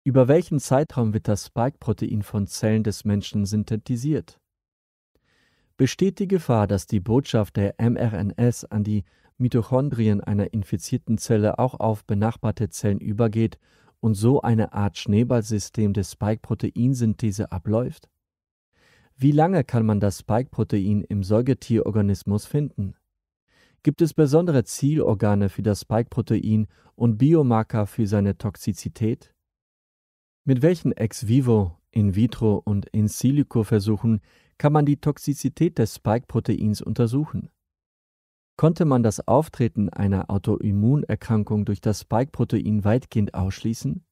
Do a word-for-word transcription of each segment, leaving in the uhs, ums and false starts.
Über welchen Zeitraum wird das Spike-Protein von Zellen des Menschen synthetisiert? Besteht die Gefahr, dass die Botschaft der mRNS an die Mitochondrien einer infizierten Zelle auch auf benachbarte Zellen übergeht und so eine Art Schneeballsystem der Spike-Proteinsynthese abläuft? Wie lange kann man das Spike-Protein im Säugetierorganismus finden? Gibt es besondere Zielorgane für das Spike-Protein und Biomarker für seine Toxizität? Mit welchen Ex-vivo, In-vitro und In-silico-Versuchen kann man die Toxizität des Spike-Proteins untersuchen? Konnte man das Auftreten einer Autoimmunerkrankung durch das Spike-Protein weitgehend ausschließen?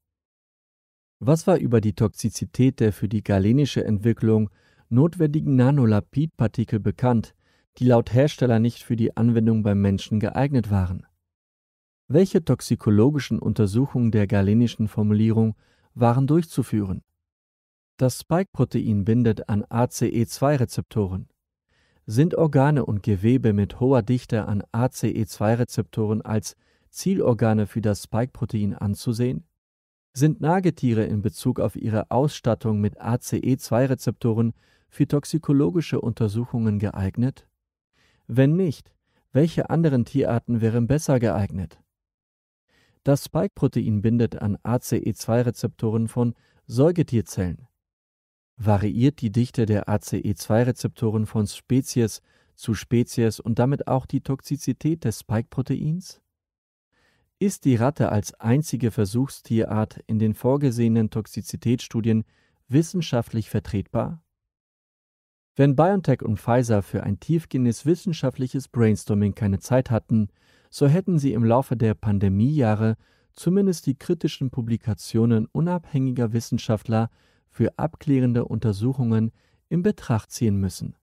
Was war über die Toxizität der für die galenische Entwicklung notwendigen Nanolipidpartikel bekannt, die laut Hersteller nicht für die Anwendung beim Menschen geeignet waren? Welche toxikologischen Untersuchungen der galenischen Formulierung waren durchzuführen? Das Spike-Protein bindet an A C E zwei Rezeptoren. Sind Organe und Gewebe mit hoher Dichte an A C E zwei Rezeptoren als Zielorgane für das Spike-Protein anzusehen? Sind Nagetiere in Bezug auf ihre Ausstattung mit A C E zwei Rezeptoren für toxikologische Untersuchungen geeignet? Wenn nicht, welche anderen Tierarten wären besser geeignet? Das Spike-Protein bindet an A C E zwei Rezeptoren von Säugetierzellen. Variiert die Dichte der A C E zwei Rezeptoren von Spezies zu Spezies und damit auch die Toxizität des Spike-Proteins? Ist die Ratte als einzige Versuchstierart in den vorgesehenen Toxizitätsstudien wissenschaftlich vertretbar? Wenn BioNTech und Pfizer für ein tiefgehendes wissenschaftliches Brainstorming keine Zeit hatten, so hätten sie im Laufe der Pandemiejahre zumindest die kritischen Publikationen unabhängiger Wissenschaftler für abklärende Untersuchungen in Betracht ziehen müssen.